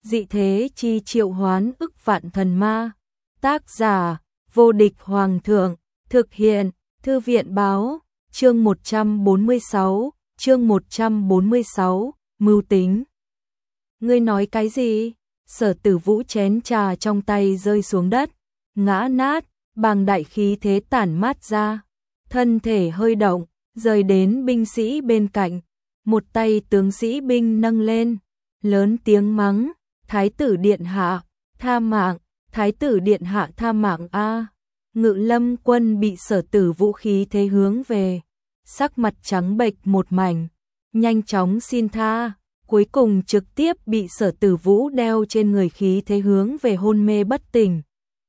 dị thế chi triệu hoán ức vạn thần ma. Tác giả, vô địch hoàng thượng, thực hiện, thư viện báo, chương 146, mưu tính. Ngươi nói cái gì? Sở Tử Vũ chén trà trong tay rơi xuống đất, ngã nát, bàng đại khí thế tản mát ra, thân thể hơi động, rời đến binh sĩ bên cạnh, một tay tướng sĩ binh nâng lên, lớn tiếng mắng, Thái tử điện hạ, tha mạng, Thái tử điện hạ tha mạng a. Ngự Lâm quân bị Sở Tử Vũ khí thế hướng về, sắc mặt trắng bệch một mảnh, nhanh chóng xin tha, cuối cùng trực tiếp bị Sở Tử Vũ đeo trên người khí thế hướng về hôn mê bất tỉnh.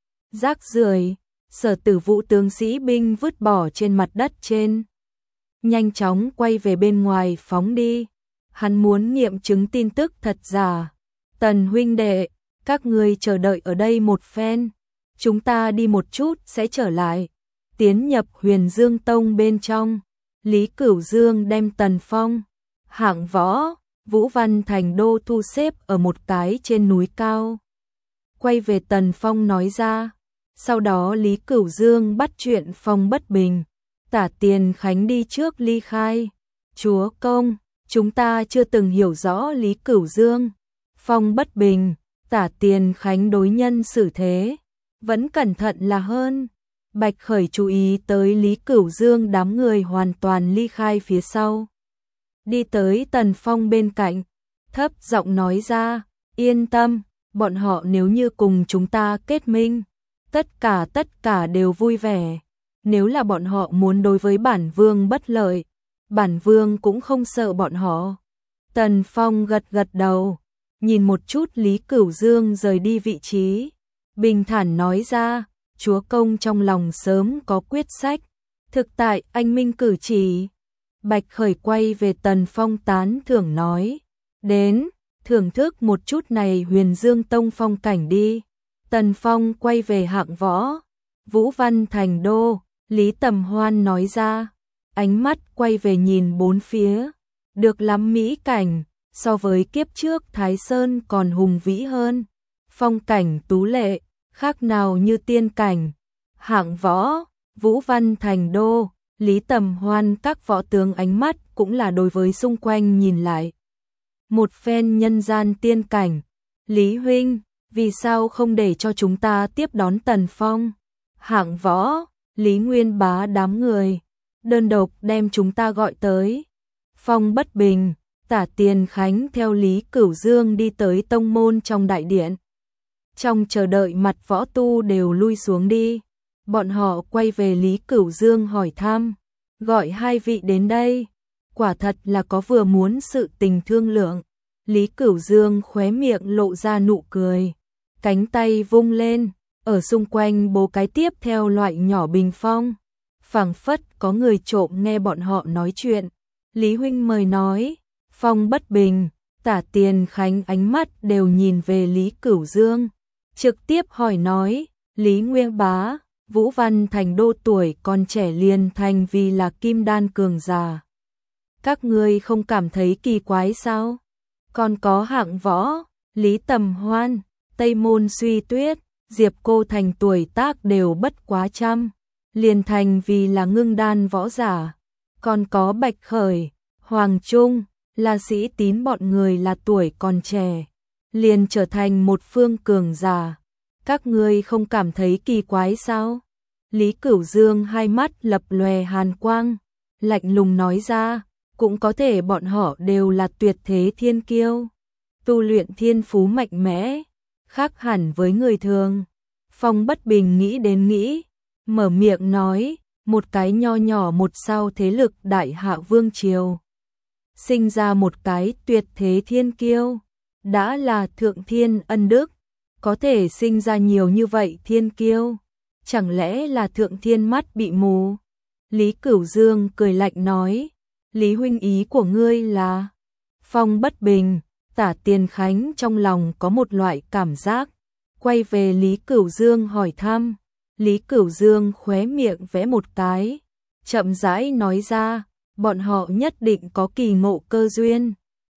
Rác rưởi, Sở Tử Vũ tướng sĩ binh vứt bỏ trên mặt đất trên, nhanh chóng quay về bên ngoài phóng đi. Hắn muốn nghiệm chứng tin tức thật giả. Tần huynh đệ, các ngươi chờ đợi ở đây một phen, chúng ta đi một chút sẽ trở lại. Tiến nhập Huyền Dương Tông bên trong, Lý Cửu Dương đem Tần Phong, Hạng Võ, Vũ Văn Thành Đô thu xếp ở một cái trên núi cao. Quay về Tần Phong nói ra, sau đó Lý Cửu Dương bắt chuyện Phong Bất Bình, Tả Tiền Khánh đi trước ly khai. Chúa công, chúng ta chưa từng hiểu rõ Lý Cửu Dương, Phong Bất Bình, Tả Tiền Khánh đối nhân xử thế, vẫn cẩn thận là hơn. Bạch Khởi chú ý tới Lý Cửu Dương đám người hoàn toàn ly khai phía sau. Đi tới Tần Phong bên cạnh, thấp giọng nói ra, yên tâm, bọn họ nếu như cùng chúng ta kết minh, tất cả đều vui vẻ. Nếu là bọn họ muốn đối với bản vương bất lợi, bản vương cũng không sợ bọn họ. Tần Phong gật đầu, nhìn một chút Lý Cửu Dương rời đi vị trí, bình thản nói ra, chúa công trong lòng sớm có quyết sách, thực tại anh minh cử chỉ. Bạch Khởi quay về Tần Phong tán thưởng nói, đến, thưởng thức một chút này Huyền Dương Tông phong cảnh đi. Tần Phong quay về Hạng Võ, Vũ Văn Thành Đô, Lý Tầm Hoan nói ra, ánh mắt quay về nhìn bốn phía, được lắm mỹ cảnh, so với kiếp trước Thái Sơn còn hùng vĩ hơn, phong cảnh tú lệ, khác nào như tiên cảnh. Hạng Võ, Vũ Văn Thành Đô, Lý Tầm Hoan các võ tướng ánh mắt cũng là đối với xung quanh nhìn lại. Một phen nhân gian tiên cảnh, Lý huynh, vì sao không để cho chúng ta tiếp đón Tần Phong? Hạng Võ, Lý Nguyên Bá đám người, đơn độc đem chúng ta gọi tới. Phong Bất Bình, Tả Tiền Khánh theo Lý Cửu Dương đi tới tông môn trong đại điện. Trong chờ đợi mặt võ tu đều lui xuống đi. Bọn họ quay về Lý Cửu Dương hỏi thăm, gọi hai vị đến đây, quả thật là có vừa muốn sự tình thương lượng. Lý Cửu Dương khóe miệng lộ ra nụ cười, cánh tay vung lên, ở xung quanh bố cái tiếp theo loại nhỏ bình phong, phảng phất có người trộm nghe bọn họ nói chuyện. Lý huynh mời nói. Phong Bất Bình, Tả Tiền Khánh ánh mắt đều nhìn về Lý Cửu Dương, trực tiếp hỏi nói, Lý Nguyên Bá, Vũ Văn Thành Đô tuổi còn trẻ liền thành vì là kim đan cường giả. Các ngươi không cảm thấy kỳ quái sao? Còn có Hạng Võ, Lý Tầm Hoan, Tây Môn Suy Tuyết, Diệp Cô Thành tuổi tác đều bất quá trăm, liền thành vì là ngưng đan võ giả. Còn có Bạch Khởi, Hoàng Trung, La Sĩ Tín bọn người là tuổi còn trẻ, liền trở thành một phương cường giả. Các ngươi không cảm thấy kỳ quái sao? Lý Cửu Dương hai mắt lập lòe hàn quang, lạnh lùng nói ra, cũng có thể bọn họ đều là tuyệt thế thiên kiêu, tu luyện thiên phú mạnh mẽ, khác hẳn với người thường. Phong Bất Bình nghĩ đến nghĩ, mở miệng nói, một cái nho nhỏ một sao thế lực Đại Hạ Vương Triều, sinh ra một cái tuyệt thế thiên kiêu, đã là thượng thiên ân đức, có thể sinh ra nhiều như vậy thiên kiêu, chẳng lẽ là thượng thiên mắt bị mù? Lý Cửu Dương cười lạnh nói, Lý huynh ý của ngươi là? Phong Bất Bình, Tả Tiền Khánh trong lòng có một loại cảm giác, quay về Lý Cửu Dương hỏi thăm. Lý Cửu Dương khóe miệng vẽ một cái, chậm rãi nói ra, bọn họ nhất định có kỳ ngộ cơ duyên.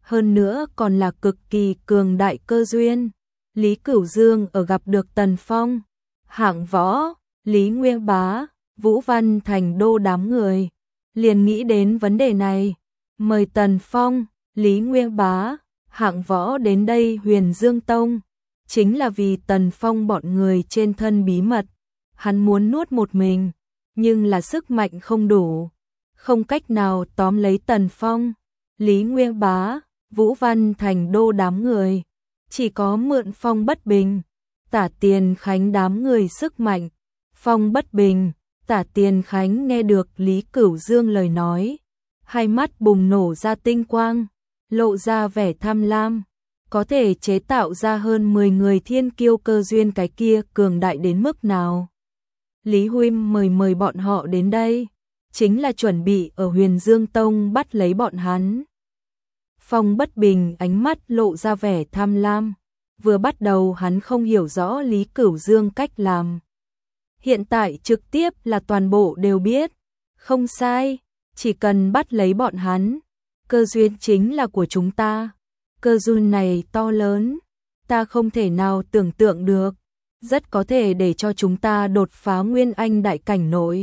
hơn nữa còn là cực kỳ cường đại cơ duyên. Lý Cửu Dương ở gặp được Tần Phong, Hạng Võ, Lý Nguyên Bá, Vũ Văn Thành Đô đám người, liền nghĩ đến vấn đề này, mời Tần Phong, Lý Nguyên Bá, Hạng Võ đến đây Huyền Dương Tông, chính là vì Tần Phong bọn người trên thân bí mật, hắn muốn nuốt một mình, nhưng là sức mạnh không đủ, không cách nào tóm lấy Tần Phong, Lý Nguyên Bá, Vũ Văn Thành Đô đám người, chỉ có mượn Phong Bất Bình, Tả Tiền Khánh đám người sức mạnh. Phong Bất Bình, Tả Tiền Khánh nghe được Lý Cửu Dương lời nói, hai mắt bùng nổ ra tinh quang, lộ ra vẻ tham lam, có thể chế tạo ra hơn 10 người thiên kiêu cơ duyên, cái kia cường đại đến mức nào. Lý huynh mời bọn họ đến đây, chính là chuẩn bị ở Huyền Dương Tông bắt lấy bọn hắn. Phong Bất Bình ánh mắt lộ ra vẻ tham lam, vừa bắt đầu hắn không hiểu rõ Lý Cửu Dương cách làm. Hiện tại trực tiếp là toàn bộ đều biết, không sai, chỉ cần bắt lấy bọn hắn, cơ duyên chính là của chúng ta. Cơ duyên này to lớn, ta không thể nào tưởng tượng được, rất có thể để cho chúng ta đột phá Nguyên Anh đại cảnh nội.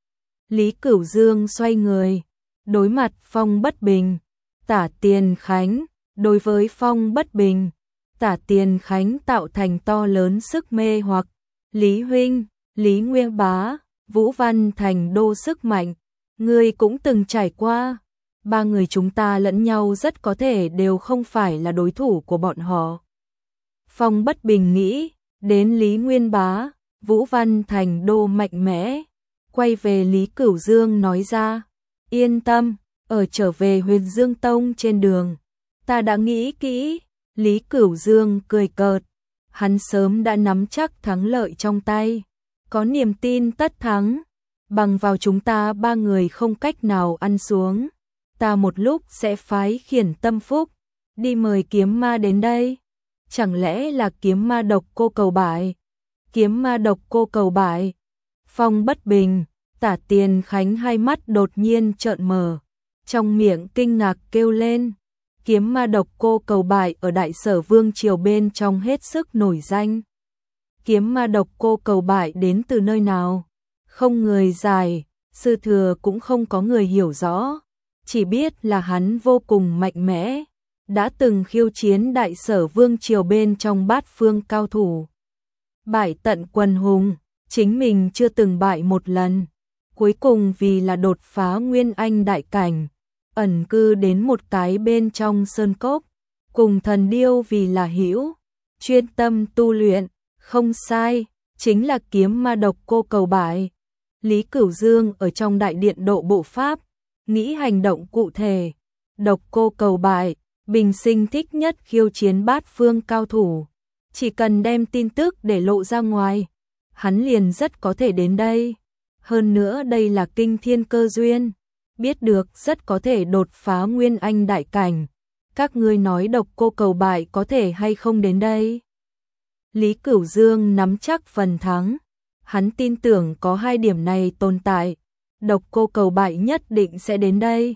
Lý Cửu Dương xoay người, đối mặt Phong Bất Bình, Tả Tiền Khánh, đối với Phong Bất Bình, Tả Tiền Khánh tạo thành to lớn sức mê hoặc, Lý huynh, Lý Nguyên Bá, Vũ Văn Thành Đô sức mạnh, ngươi cũng từng trải qua, ba người chúng ta lẫn nhau rất có thể đều không phải là đối thủ của bọn họ. Phong Bất Bình nghĩ, đến Lý Nguyên Bá, Vũ Văn Thành Đô mạnh mẽ, quay về Lý Cửu Dương nói ra, yên tâm, ở trở về Huyền Dương Tông trên đường, ta đã nghĩ kỹ. Lý Cửu Dương cười cợt, hắn sớm đã nắm chắc thắng lợi trong tay, có niềm tin tất thắng, bằng vào chúng ta ba người không cách nào ăn xuống, ta một lúc sẽ phái Khiển Tâm Phúc đi mời kiếm ma đến đây. Chẳng lẽ là kiếm ma độc cô cầu bại? Kiếm ma độc cô cầu bại? Phong Bất Bình, Tả Tiền Khánh hai mắt đột nhiên trợn mở, trong miệng kinh ngạc kêu lên. Kiếm ma độc cô cầu bại ở Đại Sở Vương triều bên trong hết sức nổi danh. Kiếm ma độc cô cầu bại đến từ nơi nào? Không người giải, sư thừa cũng không có người hiểu rõ, chỉ biết là hắn vô cùng mạnh mẽ, đã từng khiêu chiến Đại Sở Vương triều bên trong bát phương cao thủ. Bại tận quần hùng, chính mình chưa từng bại một lần, cuối cùng vì là đột phá Nguyên Anh đại cảnh, ẩn cư đến một cái bên trong sơn cốc, cùng thần điêu vì là hữu, chuyên tâm tu luyện, không sai, chính là kiếm ma độc cô cầu bại. Lý Cửu Dương ở trong đại điện độ bộ pháp, nghĩ hành động cụ thể, độc cô cầu bại, bình sinh thích nhất khiêu chiến bát phương cao thủ, chỉ cần đem tin tức để lộ ra ngoài, hắn liền rất có thể đến đây, hơn nữa đây là kinh thiên cơ duyên. Biết được rất có thể đột phá Nguyên Anh đại cảnh. Các ngươi nói độc cô cầu bại có thể hay không đến đây? Lý Cửu Dương nắm chắc phần thắng. Hắn tin tưởng có hai điểm này tồn tại. Độc cô cầu bại nhất định sẽ đến đây.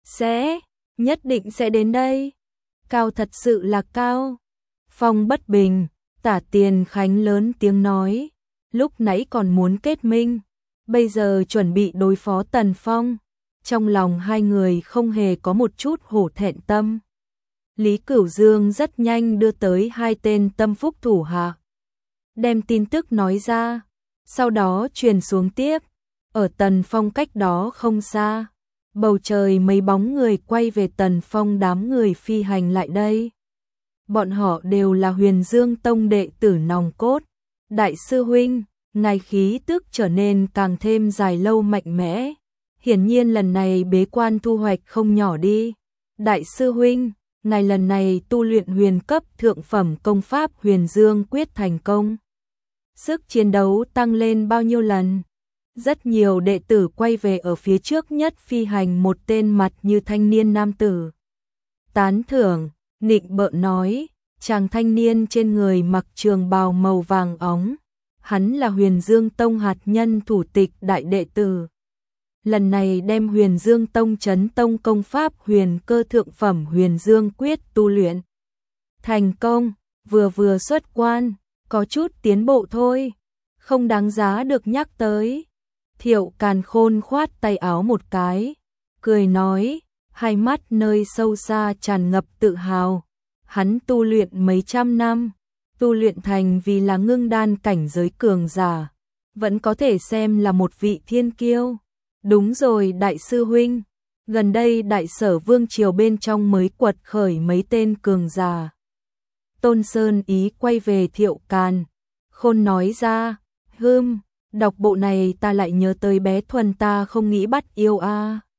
Nhất định sẽ đến đây. Cao thật sự là cao. Phong Bất Bình, Tả Tiền Khánh lớn tiếng nói. Lúc nãy còn muốn kết minh. Bây giờ chuẩn bị đối phó Tần Phong. Trong lòng hai người không hề có một chút hổ thẹn tâm. Lý Cửu Dương rất nhanh đưa tới hai tên tâm phúc thủ hạ, đem tin tức nói ra, sau đó truyền xuống tiếp. Ở Tần Phong cách đó không xa, bầu trời mấy bóng người quay về Tần Phong, đám người phi hành lại đây. Bọn họ đều là Huyền Dương Tông đệ tử nòng cốt. Đại sư huynh, ngài khí tức trở nên càng thêm dài lâu mạnh mẽ. Hiển nhiên lần này bế quan thu hoạch không nhỏ đi. Đại sư huynh, ngài lần này tu luyện huyền cấp thượng phẩm công pháp Huyền Dương quyết thành công. Sức chiến đấu tăng lên bao nhiêu lần? Rất nhiều đệ tử quay về ở phía trước nhất phi hành một tên mặt như thanh niên nam tử. Tán thưởng, nịnh bợ nói, chàng thanh niên trên người mặc trường bào màu vàng óng. Hắn là Huyền Dương Tông hạt nhân thủ tịch đại đệ tử. lần này đem Huyền Dương Tông Chấn Tông công pháp Huyền Cơ thượng phẩm Huyền Dương quyết tu luyện thành công, vừa xuất quan, có chút tiến bộ thôi, không đáng giá được nhắc tới. Thiệu Càn Khôn khoát tay áo một cái, cười nói, hai mắt nơi sâu xa tràn ngập tự hào. Hắn tu luyện mấy trăm năm, tu luyện thành vì là ngưng đan cảnh giới cường giả, vẫn có thể xem là một vị thiên kiêu. Đúng rồi đại sư huynh, gần đây đại sở vương triều bên trong mới quật khởi mấy tên cường giả. Tôn Sơn ý quay về Thiệu Càn Khôn nói ra, đọc bộ này ta lại nhớ tới bé Thuần ta không nghĩ bắt yêu a.